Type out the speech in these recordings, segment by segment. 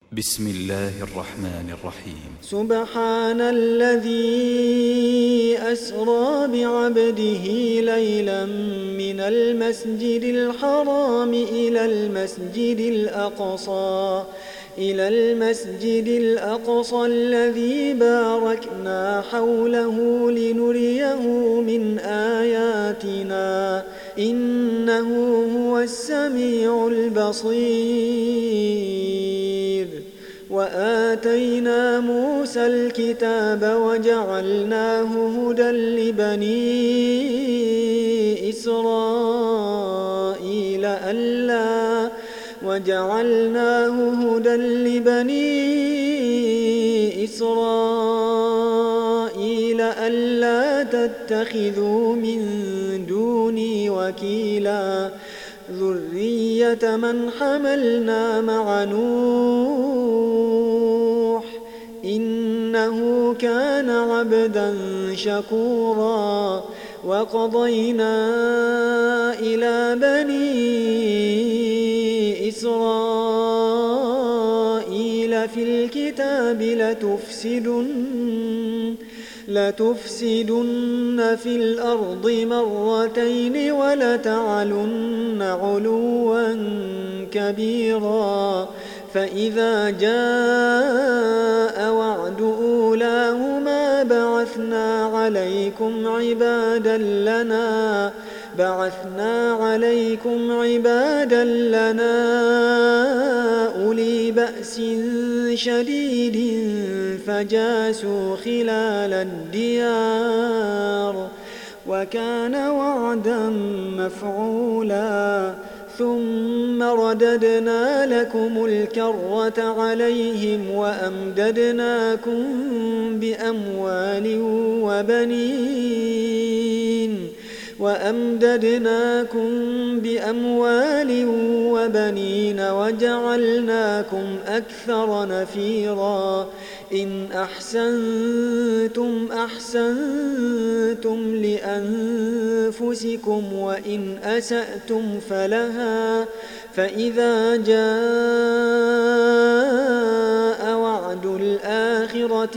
بسم الله الرحمن الرحيم. سبحان الذي أسرى بعبده ليلا من المسجد الحرام إلى المسجد الأقصى الذي باركنا حوله لنريه من آياتنا إنه هو السميع البصير. وآتينا موسى الكتاب وجعلناه هدى لبني إسرائيل ألا تتخذوا من دوني وكيلا ذرية من حملنا مع نوح إنه كان عبدا شكورا. وقضينا إلى بني إسرائيل في الكتاب لتفسدن في الأرض مرتين ولتعلن علوا كبيرا. فإذا جاء وعد أولاهما بعثنا عليكم عبادا لنا أولي بأس شديد فجاسوا خلال الديار وكان وعدا مفعولا. ثم رددنا لكم الكرة عليهم وأمددناكم بأموال وبنين وجعلناكم أكثر نفيرا. إن أحسنتم أحسنتم لأنفسكم وإن أسأتم فلها. فإذا جاء وعد الآخرة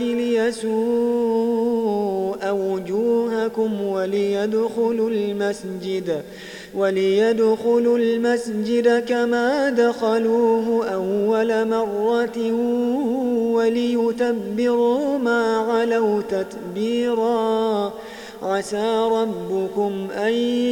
ليسوء وجوهكم وليدخلوا المسجد كما دخلوه أول مرة وليتبروا ما علوا تتبيرا. عسى ربكم أن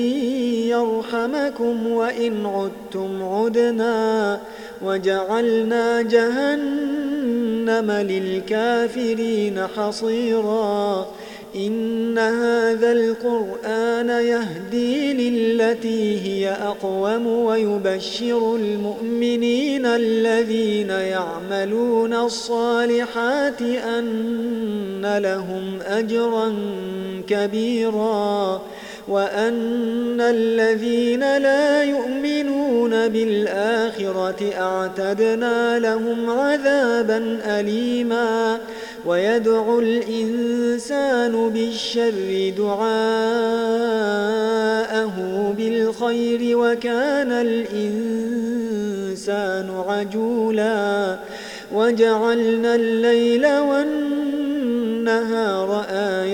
يرحمكم وإن عدتم عدنا وجعلنا جهنم للكافرين حصيرا. إن هذا القرآن يهدي للتي هي أقوم ويبشر المؤمنين الذين يعملون الصالحات أن لهم أجرا كبيرا وأن الذين لا يؤمنون بالآخرة أعتدنا لهم عذابا أليما. ويدعو الإنسان بالشر دعاءه بالخير وكان الإنسان عجولا. وجعلنا الليل والنهار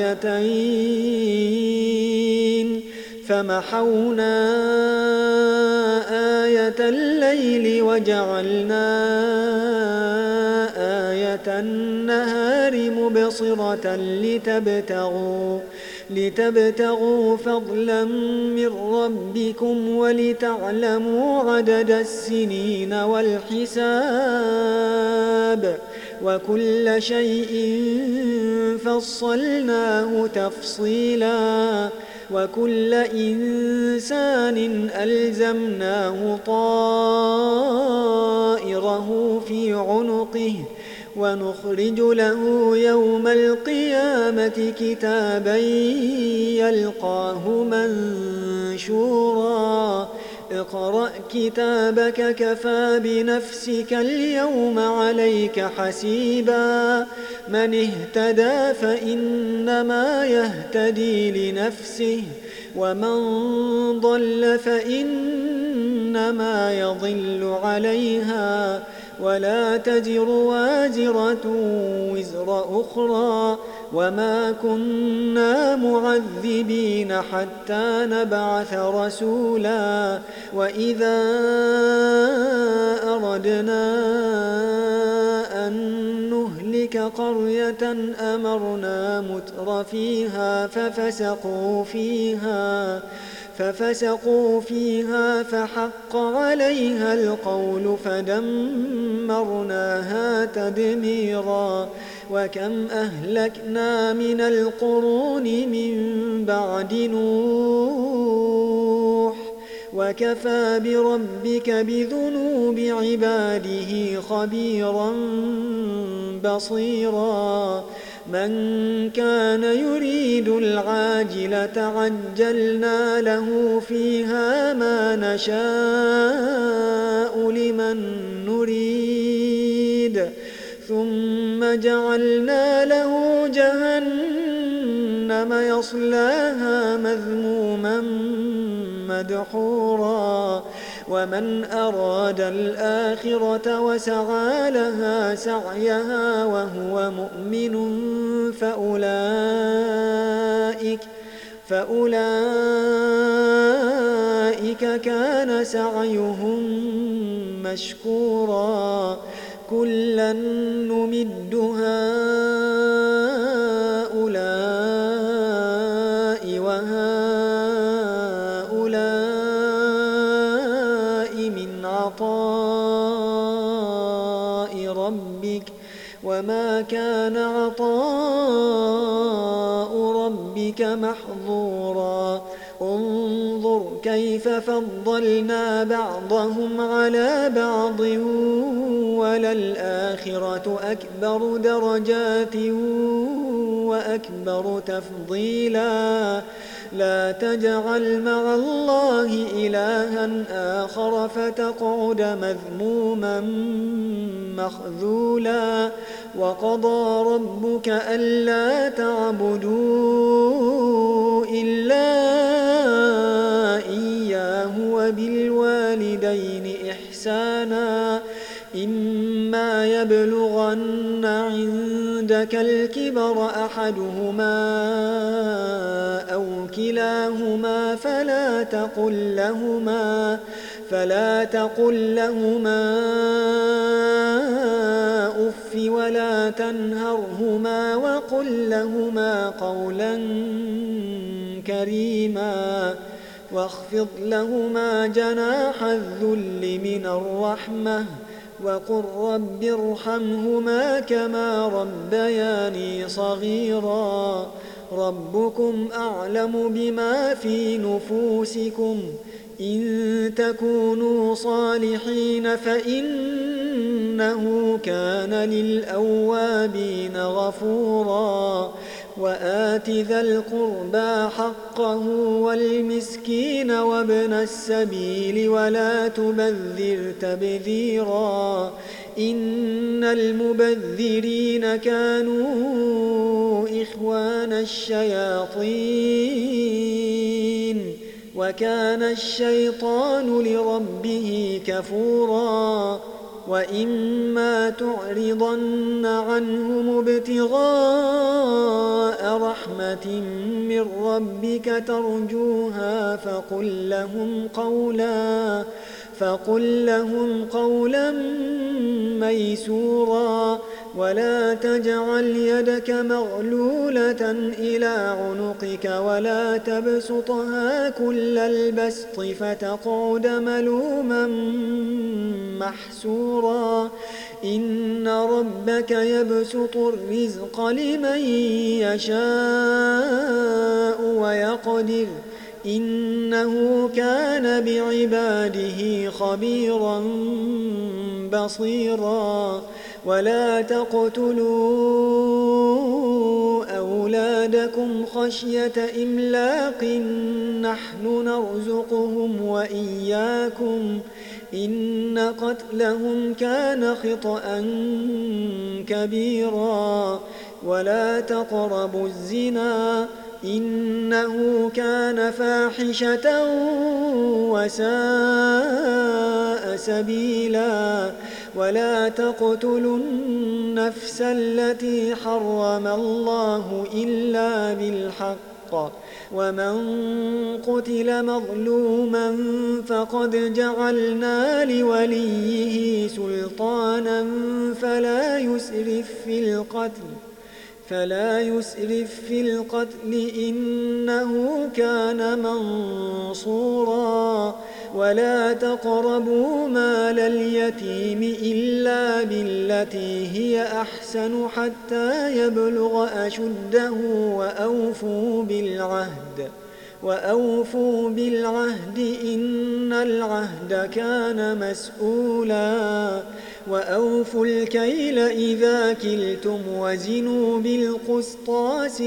آيتين فمحونا آية الليل وجعلنا آية النهار مبصرة لتبتغوا فضلا من ربكم ولتعلموا عدد السنين والحساب وكل شيء فصلناه تفصيلا. وكل إنسان ألزمناه طائره في عنقه ونخرج له يوم القيامة كتابا يلقاه منشورا. اقرأ كتابك كفى بنفسك اليوم عليك حسيبا. من اهتدى فإنما يهتدي لنفسه ومن ضل فإنما يضل عليها ولا تزر وازرة وزر أخرى وما كنا معذبين حتى نبعث رسولا وإذا أردنا أن نهلك قرية أمرنا متر فيها ففسقوا فيها فحق عليها القول فدمرناها تدميرا وكم أهلكنا من القرون من بعد نوح وكفى بربك بذنوب عباده خبيرا بصيرا من كان يريد العاجلة عجلنا له فيها ما نشاء لمن نريد ثم جعلنا له جهنم يصلاها مذموما مدحورا ومن أراد الآخرة وسعى لها سعيها وهو مؤمن فأولئك كان سعيهم مشكورا كلا نمد هؤلاء وهؤلاء من عطاء ربك وما كان عطاء ربك محظورا انظر كيف فضلنا بعضهم على بعض وللآخرة أكبر درجات وأكبر تفضيلا لا تجعل مع الله إلها آخر فتقعد مذموما مخذولا وقضى ربك ألا تعبدوا إلا إياه وبالوالدين إحسانا إما يبلغن عندك الكبر أحدهما أو كلاهما فلا تقل لهما أف ولا تنهرهما وقل لهما قولا كريما واخفض لهما جناح الذل من الرحمة وقل رب ارحمهما كما ربياني صغيرا ربكم أعلم بما في نفوسكم إن تكونوا صالحين فإنه كان للأوابين غفورا وآت ذا القربى حقه والمسكين وابن السبيل ولا تبذر تبذيرا إن المبذرين كانوا إخوان الشياطين وكان الشيطان لربه كفورا وإما تعرضن عنهم ابتغاء رحمة من ربك ترجوها فقل لهم قولا ميسورا ولا تجعل يدك مغلولة إلى عنقك ولا تبسطها كل البسط فتقعد ملوما محسورا إن ربك يبسط الرزق لمن يشاء ويقدر إنه كان بعباده خبيرا بصيرا ولا تقتلوا أولادكم خشية إملاق نحن نرزقهم وإياكم إن قتلهم كان خطأ كبيرا ولا تقربوا الزنا إنه كان فاحشة وساء سبيلا ولا تقتلوا النفس التي حرم الله إلا بالحق ومن قتل مظلوما فقد جعلنا لوليه سلطانا فلا يسرف في القتل إنه كان منصورا ولا تقربوا مال اليتيم إلا بالتي هي أحسن حتى يبلغ أشده وأوفوا بالعهد إن العهد كان مسؤولا وأوفوا الكيل إذا كلتم وزنوا بالقسطاس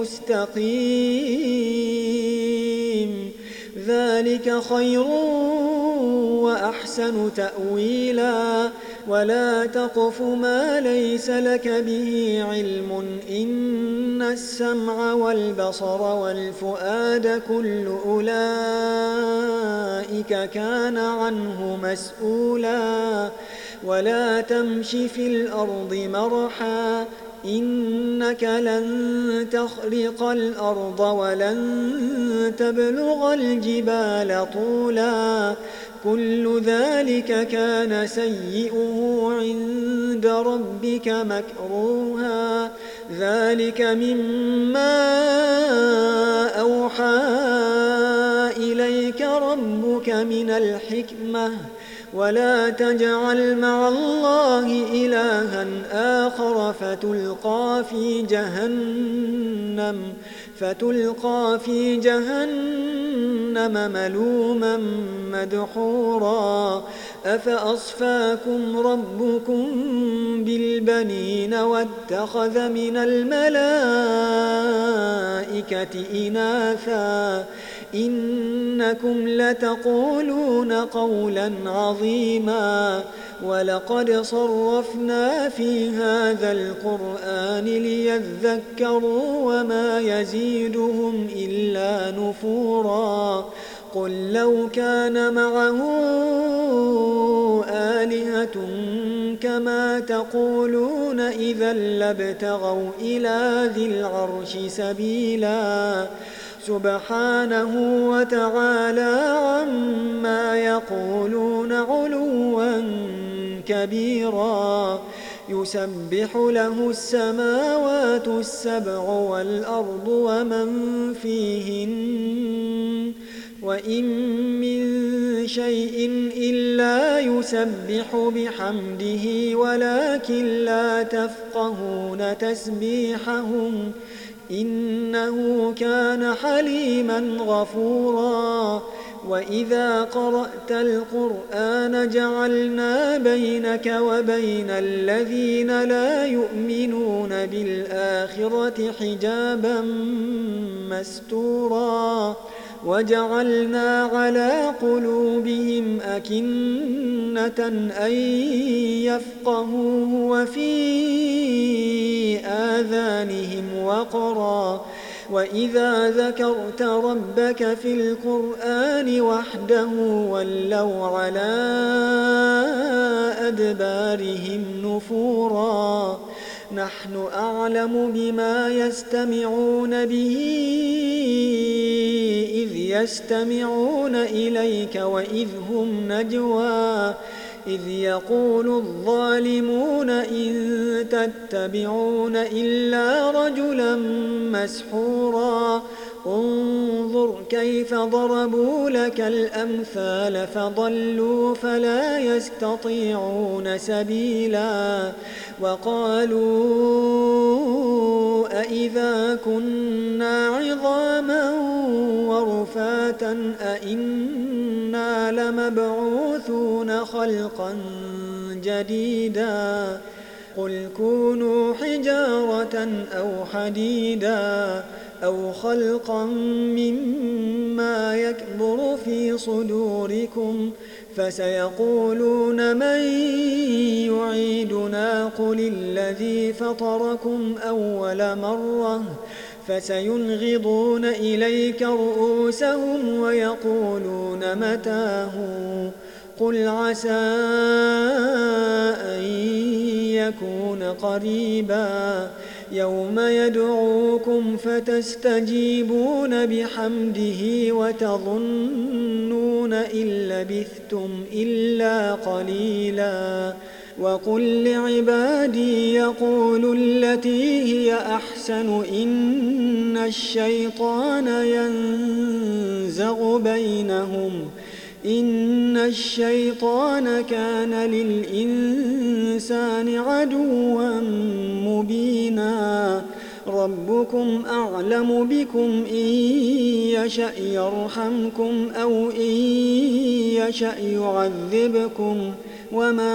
المستقيم ذلك خير وأحسن تأويلا ولا تقف ما ليس لك به علم إن السمع والبصر والفؤاد كل أولئك كان عنه مسؤولا ولا تمش في الأرض مرحا إنك لن تخرق الأرض ولن تبلغ الجبال طولا كل ذلك كان سيئه عند ربك مكروها ذلك مما أوحى إليك ربك من الحكمة ولا تجعل مع الله إلها آخر فتلقى في جهنم ملوما مدحورا أفأصفاكم ربكم بالبنين واتخذ من الملائكة إناثا إنكم لتقولون قولا عظيما ولقد صرفنا في هذا القرآن ليذكروا وما يزيدهم إلا نفورا قل لو كان معه آلهة كما تقولون إذا لابتغوا إلى ذي العرش سبيلا سبحانه وتعالى عما يقولون علوا كبيرا يسبح له السماوات السبع والأرض ومن فيهن وإن من شيء إلا يسبح بحمده ولكن لا تفقهون تسبيحهم إنه كان حليما غفورا وإذا قرأت القرآن جعلنا بينك وبين الذين لا يؤمنون بالآخرة حجابا مستورا وجعلنا على قلوبهم أكنة أن يفقهوه وفي آذانهم وقرا وإذا ذكرت ربك في القرآن وحده ولوا على أدبارهم نفورا نحن أعلم بما يستمعون به إذ يستمعون إليك وإذ هم نجوى إذ يقول الظالمون إن تتبعون إلا رجلا مسحورا انظر كيف ضربوا لك الأمثال فضلوا فلا يستطيعون سبيلا وقالوا أإذا كنا عظاما ورفاتا أإنا لمبعوثون خلقا جديدا قل كونوا حجارة أو حديدا أو خلقا مما يكبر في صدوركم فسيقولون من يعيدنا قل الذي فطركم أول مرة فسينغضون إليك رؤوسهم ويقولون متاه قل عسى أن يكون قريبا يوم يدعوكم فتستجيبون بحمده وتظنون إن لبثتم إلا قليلا وقل لعبادي يقولوا التي هي أحسن إن الشيطان ينزغ بينهم إن الشيطان كان للإنسان عدوا مبينا ربكم أعلم بكم إن يشأ يرحمكم أو إن يشأ يعذبكم وما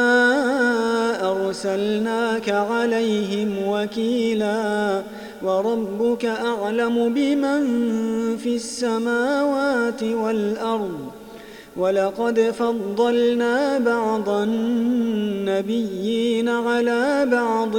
أرسلناك عليهم وكيلا وربك أعلم بمن في السماوات والأرض ولقد فضلنا بعض النبيين على بعض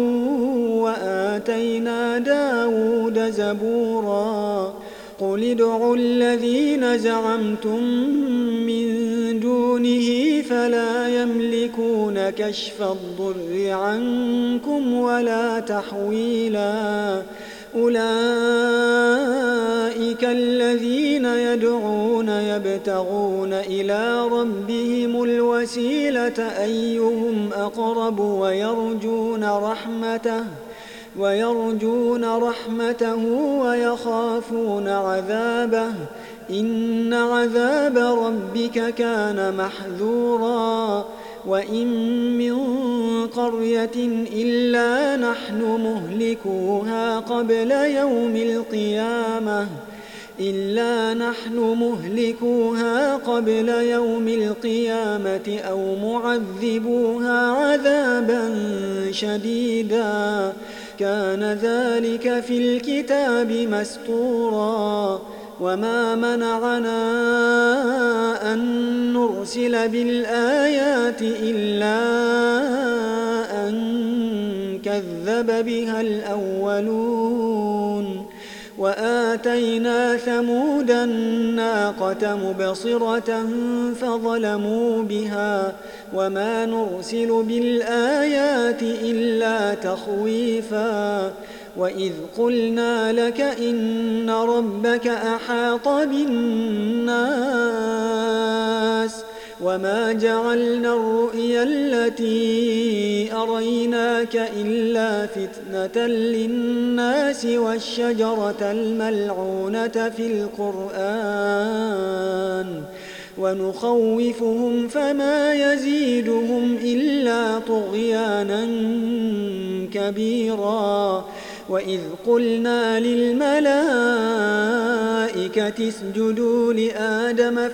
وآتينا داود زبورا قل ادعوا الذين زعمتم من دونه فلا يملكون كشف الضر عنكم ولا تحويلا أولئك الذين يدعون يبتغون إلى ربهم الوسيلة أيهم أقرب ويرجون رحمته ويخافون عذابه إن عذاب ربك كان محذورا وإن من قرية إلا نحن مهلكوها قبل يوم القيامة أو معذبوها عذابا شديدا كان ذلك في الكتاب مسطورا وما منعنا أن نرسل بالآيات إلا أن كذب بها الأولون وآتينا ثمود الناقة مبصرة فظلموا بها وما نرسل بالآيات إلا تخويفا وإذ قلنا لك إن ربك أحاط بالناس وما جعلنا الرؤيا التي أريناك إلا فتنة للناس والشجرة الملعونة في القرآن ونخوفهم فما يزيدهم إلا طغيانا كبيرا وإذ قلنا للملائكة اسجدوا لآدم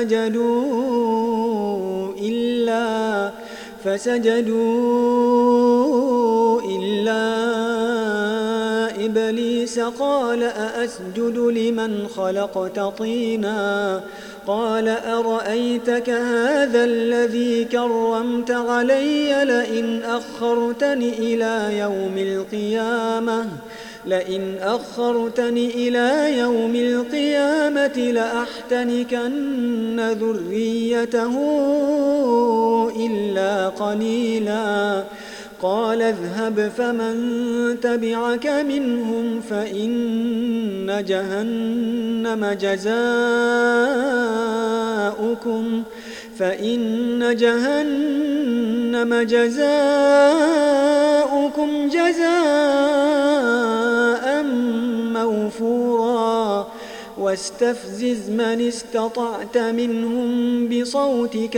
فسجدوا إلا إبليس قال أأسجد لمن خلقت طينا قال أرأيتك هذا الذي كرمت علي لئن أخرتني إلى يوم القيامة لأحتنكن ذريته إلا قليلا قال اذهب فمن تبعك منهم فإن جهنم جزاؤكم جزاء موفورا واستفزز من استطعت منهم بصوتك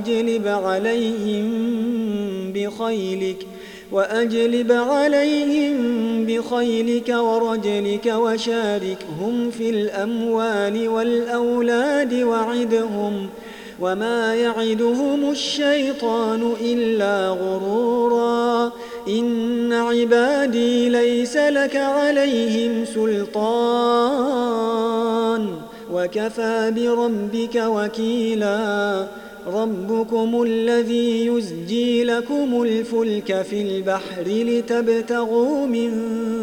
وأجلب عليهم بخيلك ورجلك وشاركهم في الأموال والأولاد وعدهم وما يعدهم الشيطان إلا غرورا إن عبادي ليس لك عليهم سلطان وكفى بربك وكيلا ربكم الذي يزجي لكم الفلك في البحر لتبتغوا من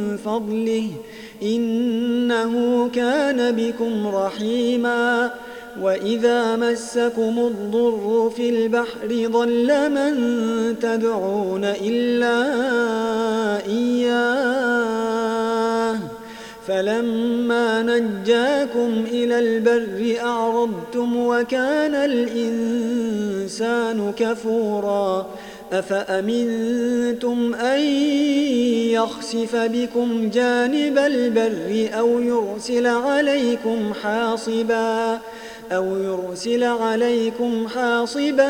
فضله إنه كان بكم رحيما وإذا مسكم الضر في البحر ضل من تدعون إلا إياه فلما نجاكم إلى البر أعرضتم وكان الإنسان كفورا أفأمنتم أن يخسف بكم جانب البر أو يرسل عليكم حاصبا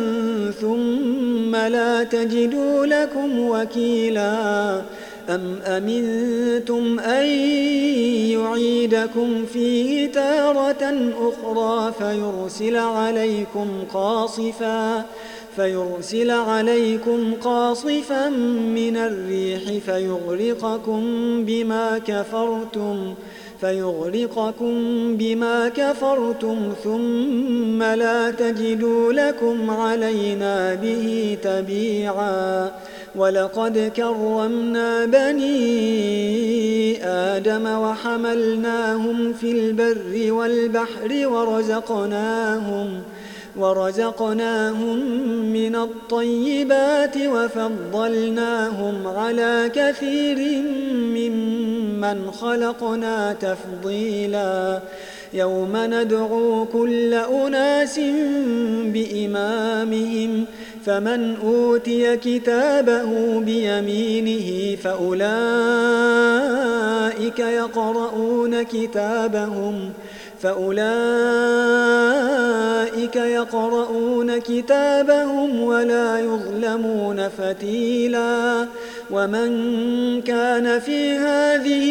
ثم لا تجدوا لكم وكيلا أم أمنتم أن يعيدكم فيه تارة أخرى فيرسل عليكم قاصفا من الريح فيغرقكم بما كفرتم ثم لا تجدوا لكم علينا به تبيعا ولقد كرمنا بني آدم وحملناهم في البر والبحر ورزقناهم من الطيبات وفضلناهم على كثير ممن خلقنا تفضيلا يوم ندعو كل أناس بإمامهم فمن أوتي كتابه بيمينه فأولئك يقرؤون كتابهم ولا يظلمون فتيلا ومن كان في هذه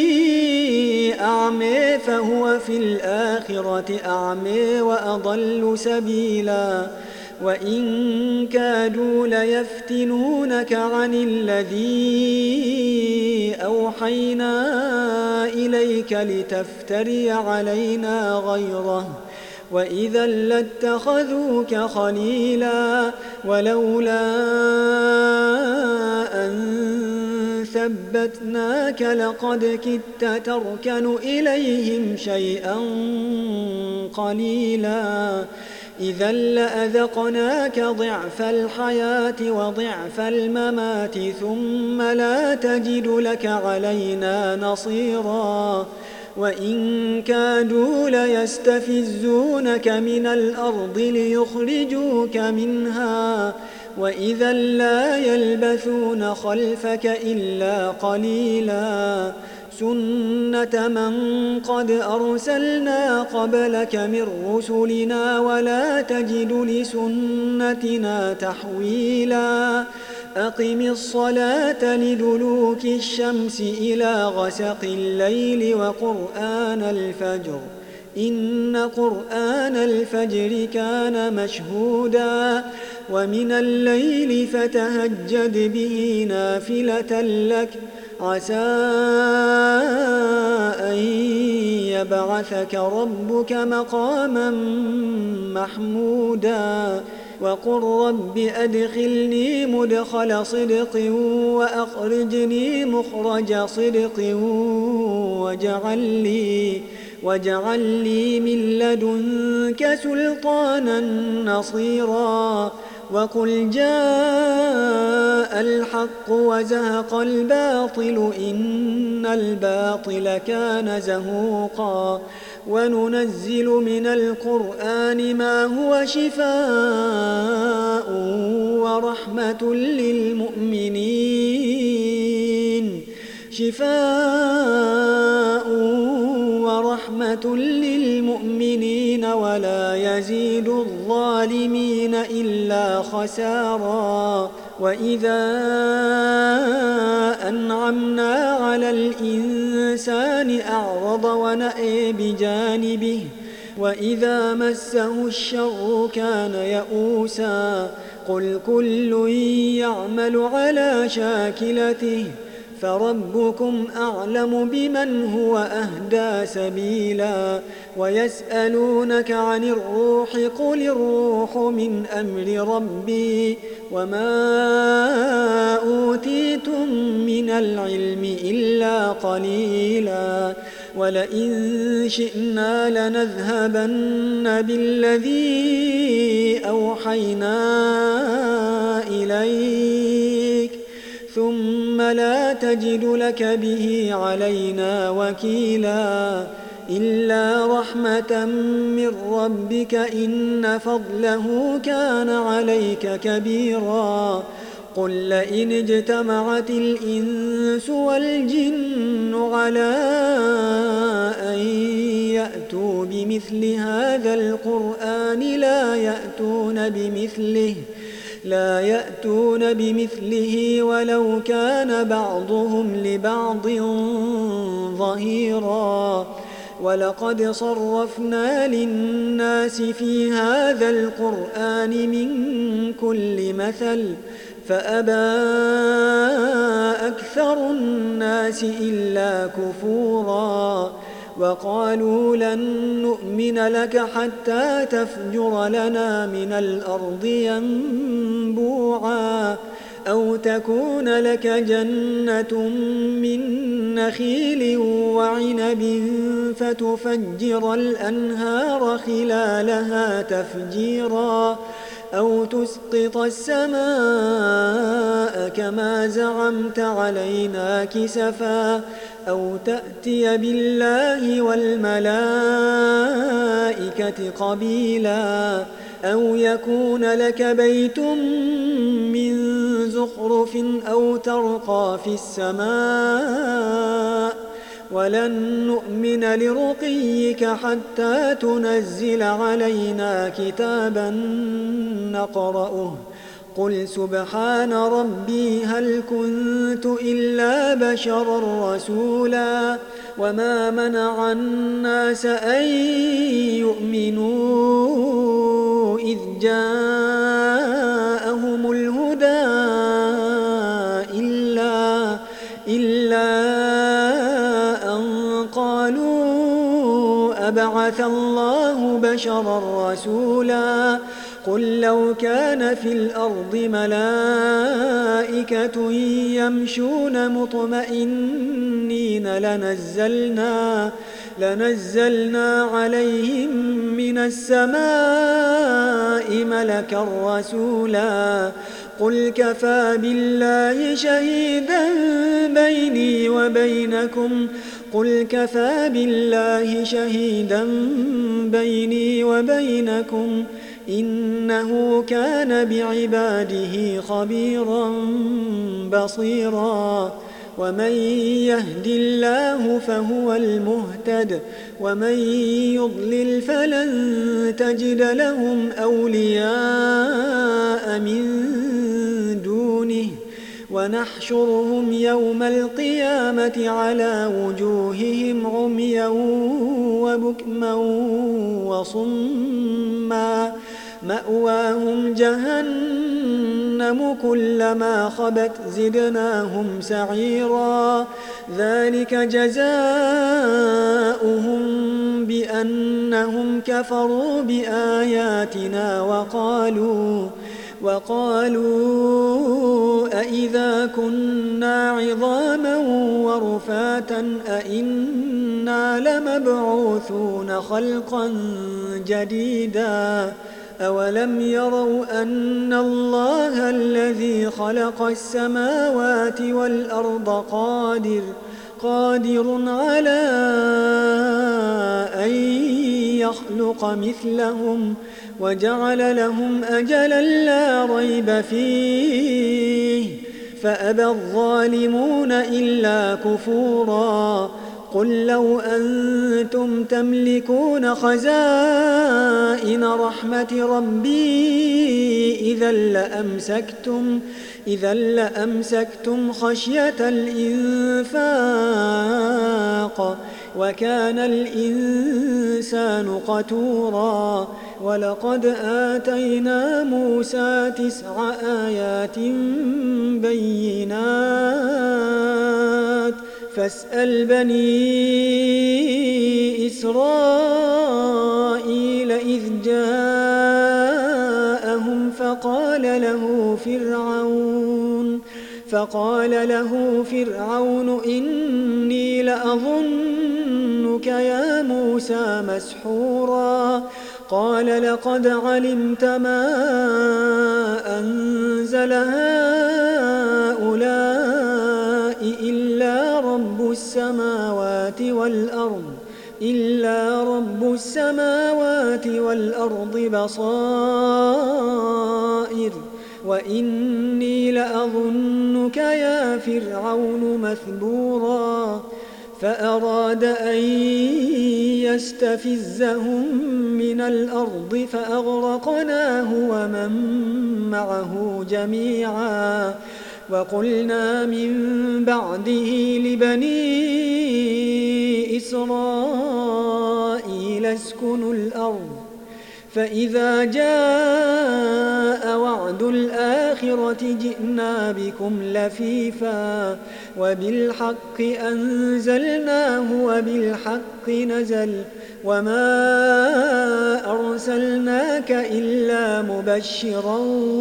أعمى فهو في الآخرة أعمى وأضل سبيلا وإن كادوا ليفتنونك عن الذي أوحينا إليك لتفتري علينا غيره وإذا لاتخذوك خليلا ولولا أن ثبتناك لقد كدت تركن إليهم شيئا قليلا إذا لأذقناك ضعف الحياة وضعف الممات ثم لا تجد لك علينا نصيرا وإن كادوا ليستفزونك من الأرض ليخرجوك منها وإذا لا يلبثون خلفك إلا قليلا سنة من قد أرسلنا قبلك من رسلنا ولا تجد لسنتنا تحويلا أقم الصلاة لدلوك الشمس إلى غسق الليل وقرآن الفجر إن قرآن الفجر كان مشهودا ومن الليل فتهجد به نافلة لك عسى أن يبعثك ربك مقاما محمودا وقل رب أدخلني مدخل صدق وأخرجني مخرج صدق واجعل لي من لدنك سلطانا نصيرا وقل جاء الحق وزهق الباطل إن الباطل كان زهوقا وننزل من القرآن ما هو شفاء ورحمة للمؤمنين ولا يزيد الظالمين إلا خسارا وإذا أنعمنا على الإنسان أعرض ونأى بجانبه وإذا مسه الشر كان يئوسا قل كل يعمل على شاكلته فربكم أعلم بمن هو أهدى سبيلا ويسألونك عن الروح قل الروح من أمر ربي وما أوتيتم من العلم إلا قليلا ولئن شئنا لنذهبن بالذي أوحينا إليك ثم لا تجد لك به علينا وكيلا إلا رحمة من ربك إن فضله كان عليك كبيرا قل لئن اجتمعت الإنس والجن على أن يأتوا بمثل هذا القرآن لا يأتون بمثله ولو كان بعضهم لبعض ظهيرا ولقد صرفنا للناس في هذا القرآن من كل مثل فأبى أكثر الناس إلا كفورا وقالوا لن نؤمن لك حتى تفجر لنا من الأرض ينبوعا أو تكون لك جنة من نخيل وعنب فتفجر الأنهار خلالها تفجيرا أو تسقط السماء كما زعمت علينا كسفا أو تأتي بالله والملائكة قبيلا أو يكون لك بيت من زخرف أو ترقى في السماء ولن نؤمن لرقيك حتى تنزل علينا كتابا نقرأه قل سبحان ربي هل كنت إلا بشرا رسولا وما منع الناس أن يؤمنوا إذ جاءهم الهدى إلا أن قالوا أبعث الله بشرا رسولا قل لو كان في الأرض ملائكة يمشون مطمئنين لنزلنا عليهم من السماء ملكا رسولا قل كفى بالله شهيدا بيني وبينكم إنه كان بعباده خبيرا بصيرا ومن يهد الله فهو المهتد ومن يضلل فلن تجد لهم أولياء من دونه ونحشرهم يوم القيامة على وجوههم عميا وبكما وصما مأواهم جهنم كلما خبت زدناهم سعيرا ذلك جزاؤهم بأنهم كفروا بآياتنا وقالوا أإذا كنا عظاما ورفاتا أإنا لمبعوثون خلقا جديدا أولم يروا أن الله الذي خلق السماوات والأرض قادر على أن يخلق مثلهم وجعل لهم أجلا لا ريب فيه فأبى الظالمون إلا كفورا قل لو أنتم تملكون خزائن رحمة ربي إذا لأمسكتم خشية الإنفاق وكان الإنسان قتورا ولقد آتينا موسى 9 آيات بينات فاسأل بني إسرائيل إذ جاءهم فقال فقال له فرعون إني لأظنك يا موسى مسحورا قال لقد علمت ما أنزل هؤلاء إلا رب السماوات والأرض بصائر وإني لأظنك يا فرعون مثبورا فأراد أن يستفزهم من الأرض فأغرقناه ومن معه جميعا وقلنا من بعده لبني إسرائيل اسكنوا الأرض فإذا جاء وعد الآخرة جئنا بكم لفيفا وبالحق أنزلناه وبالحق نزل وما أرسلناك إلا مبشرا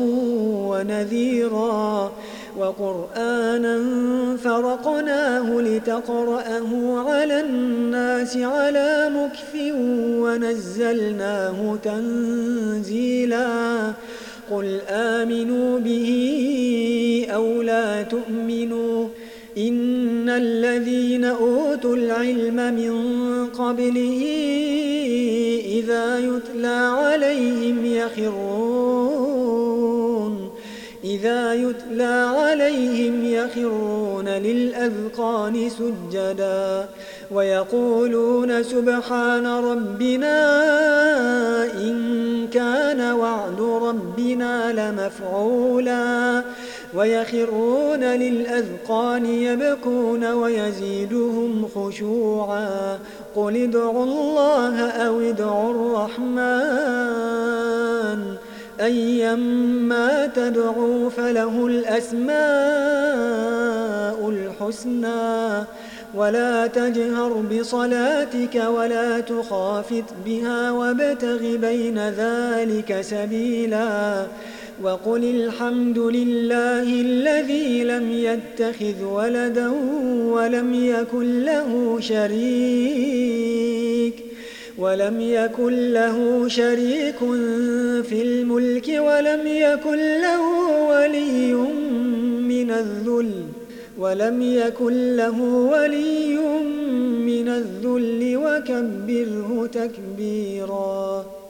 ونذيرا وقرآنا فرقناه لتقرأه على الناس على مكث ونزلناه تنزيلا قل آمنوا به أو لا تؤمنوا إن الذين أوتوا العلم من قبله إذا يتلى عليهم يخرون للأذقان سجدا ويقولون سبحان ربنا إن كان وعد ربنا لمفعولا ويخرون للأذقان يبكون ويزيدهم خشوعا قل ادعوا الله أو ادعوا الرحمن أيما تدعوا فله الأسماء الحسنى ولا تجهر بصلاتك ولا تخافت بها وابتغ بين ذلك سبيلا وقل الحمد لله الذي لم يتخذ ولدا ولم يكن له شريك في الملك ولم يكن له ولي من الذل وكبره تكبيرا.